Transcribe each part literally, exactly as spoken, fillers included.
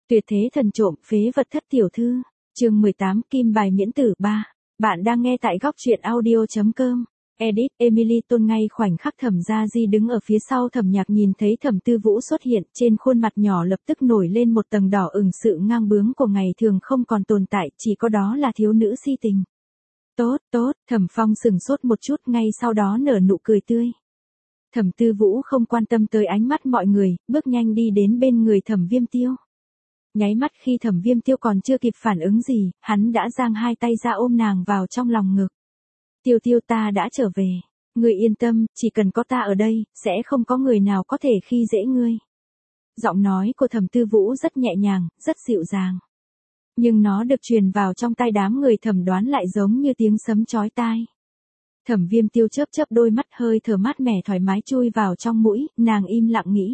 Tuyệt thế thần trộm, phế vật thất tiểu thư. Chương mười tám, kim bài miễn tử ba. Bạn đang nghe tại góc truyện audio chấm com. Edit, Emily Tôn. Ngay khoảnh khắc Thẩm Gia Di đứng ở phía sau Thẩm Nhạc nhìn thấy Thẩm Tư Vũ xuất hiện, trên khuôn mặt nhỏ lập tức nổi lên một tầng đỏ ửng, sự ngang bướng của ngày thường không còn tồn tại, chỉ có đó là thiếu nữ si tình. Tốt, tốt, Thẩm Phong sừng sốt một chút, ngay sau đó nở nụ cười tươi. Thẩm Tư Vũ không quan tâm tới ánh mắt mọi người, bước nhanh đi đến bên người Thẩm Viêm Tiêu. Nháy mắt khi Thẩm Viêm Tiêu còn chưa kịp phản ứng gì, hắn đã giang hai tay ra ôm nàng vào trong lòng ngực. Tiêu Tiêu, ta đã trở về. Ngươi yên tâm, chỉ cần có ta ở đây, sẽ không có người nào có thể khi dễ ngươi. Giọng nói của Thẩm Tư Vũ rất nhẹ nhàng, rất dịu dàng. Nhưng nó được truyền vào trong tai đám người Thẩm Đoán lại giống như tiếng sấm chói tai. Thẩm Viêm Tiêu chớp chớp đôi mắt, hơi thở mát mẻ thoải mái chui vào trong mũi, nàng im lặng nghĩ.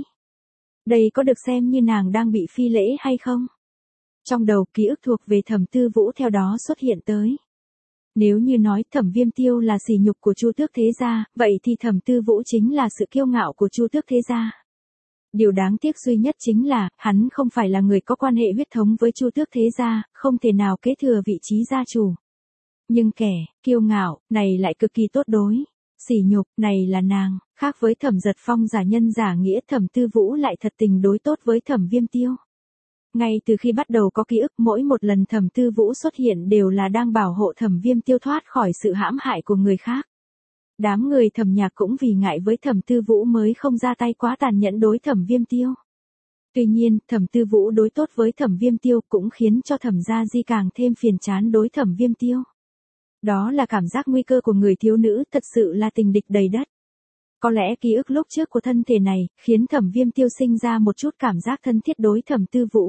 Đây có được xem như nàng đang bị phi lễ hay không? Trong đầu ký ức thuộc về Thẩm Tư Vũ theo đó xuất hiện tới. Nếu như nói Thẩm Viêm Tiêu là sỉ nhục của Chu Tước thế gia, vậy thì Thẩm Tư Vũ chính là sự kiêu ngạo của Chu Tước thế gia. Điều đáng tiếc duy nhất chính là, hắn không phải là người có quan hệ huyết thống với Chu Tước thế gia, không thể nào kế thừa vị trí gia chủ. Nhưng kẻ kiêu ngạo này lại cực kỳ tốt đối. Sỉ nhục này là nàng, khác với Thẩm Giật Phong giả nhân giả nghĩa, Thẩm Tư Vũ lại thật tình đối tốt với Thẩm Viêm Tiêu. Ngay từ khi bắt đầu có ký ức, mỗi một lần Thẩm Tư Vũ xuất hiện đều là đang bảo hộ Thẩm Viêm Tiêu thoát khỏi sự hãm hại của người khác. Đám người Thẩm Nhạc cũng vì ngại với Thẩm Tư Vũ mới không ra tay quá tàn nhẫn đối Thẩm Viêm Tiêu. Tuy nhiên, Thẩm Tư Vũ đối tốt với Thẩm Viêm Tiêu cũng khiến cho Thẩm Gia Di càng thêm phiền chán đối Thẩm Viêm Tiêu. Đó là cảm giác nguy cơ của người thiếu nữ, thật sự là tình địch đầy đất. Có lẽ ký ức lúc trước của thân thể này, khiến Thẩm Viêm Tiêu sinh ra một chút cảm giác thân thiết đối Thẩm Tư Vũ.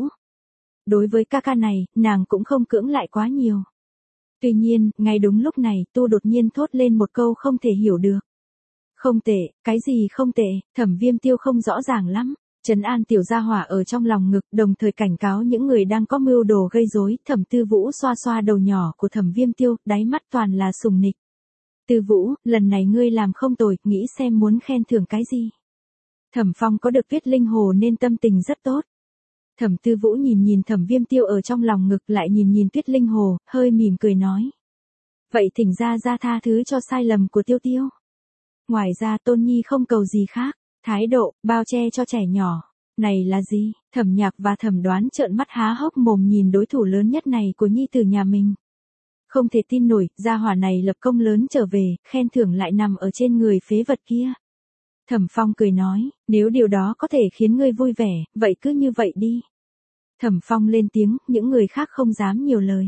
Đối với ca ca này, nàng cũng không cưỡng lại quá nhiều. Tuy nhiên, ngay đúng lúc này, Tu đột nhiên thốt lên một câu không thể hiểu được. Không tệ, cái gì không tệ? Thẩm Viêm Tiêu không rõ ràng lắm. Trấn an tiểu gia hỏa ở trong lòng ngực, đồng thời cảnh cáo những người đang có mưu đồ gây rối. Thẩm Tư Vũ xoa xoa đầu nhỏ của Thẩm Viêm Tiêu, đáy mắt toàn là sùng nịch. Tư Vũ, lần này ngươi làm không tồi, nghĩ xem muốn khen thưởng cái gì. Thẩm Phong có được Tuyết Linh Hồ nên tâm tình rất tốt. Thẩm Tư Vũ nhìn nhìn Thẩm Viêm Tiêu ở trong lòng ngực, lại nhìn nhìn Tuyết Linh Hồ, hơi mỉm cười nói. Vậy thỉnh ra ra tha thứ cho sai lầm của Tiêu Tiêu. Ngoài ra Tôn Nhi không cầu gì khác. Thái độ, bao che cho trẻ nhỏ. Này là gì? Thẩm Nhạc và Thẩm Đoán trợn mắt há hốc mồm nhìn đối thủ lớn nhất này của nhi tử nhà mình. Không thể tin nổi, gia hỏa này lập công lớn trở về, khen thưởng lại nằm ở trên người phế vật kia. Thẩm Phong cười nói, nếu điều đó có thể khiến ngươi vui vẻ, vậy cứ như vậy đi. Thẩm Phong lên tiếng, những người khác không dám nhiều lời.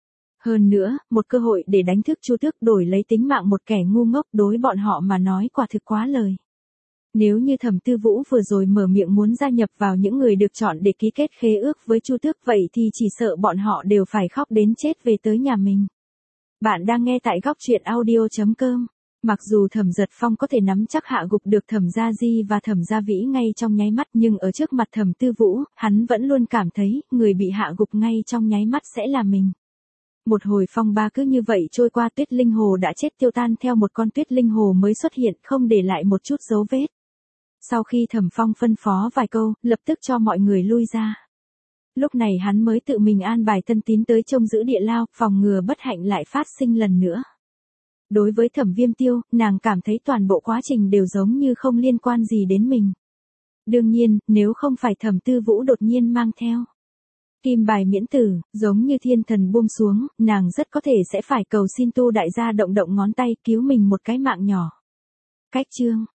Hơn nữa, một cơ hội để đánh thức Chu Tước đổi lấy tính mạng một kẻ ngu ngốc đối bọn họ mà nói quả thực quá lời. Nếu như Thẩm Tư Vũ vừa rồi mở miệng muốn gia nhập vào những người được chọn để ký kết khế ước với Chu Tước, vậy thì chỉ sợ bọn họ đều phải khóc đến chết về tới nhà mình. Bạn đang nghe tại góc truyện audio chấm com. Mặc dù Thẩm Giật Phong có thể nắm chắc hạ gục được Thẩm Gia Di và Thẩm Gia Vĩ ngay trong nháy mắt, nhưng ở trước mặt Thẩm Tư Vũ, hắn vẫn luôn cảm thấy, người bị hạ gục ngay trong nháy mắt sẽ là mình. Một hồi phong ba cứ như vậy trôi qua, Tuyết Linh Hồ đã chết tiêu tan theo một con Tuyết Linh Hồ mới xuất hiện, không để lại một chút dấu vết. Sau khi Thẩm Phong phân phó vài câu, lập tức cho mọi người lui ra. Lúc này hắn mới tự mình an bài Tân Tín tới trông giữ địa lao, phòng ngừa bất hạnh lại phát sinh lần nữa. Đối với Thẩm Viêm Tiêu, nàng cảm thấy toàn bộ quá trình đều giống như không liên quan gì đến mình. Đương nhiên, nếu không phải Thẩm Tư Vũ đột nhiên mang theo kim bài miễn tử, giống như thiên thần buông xuống, nàng rất có thể sẽ phải cầu xin Tu đại gia động động ngón tay cứu mình một cái mạng nhỏ. Cách chương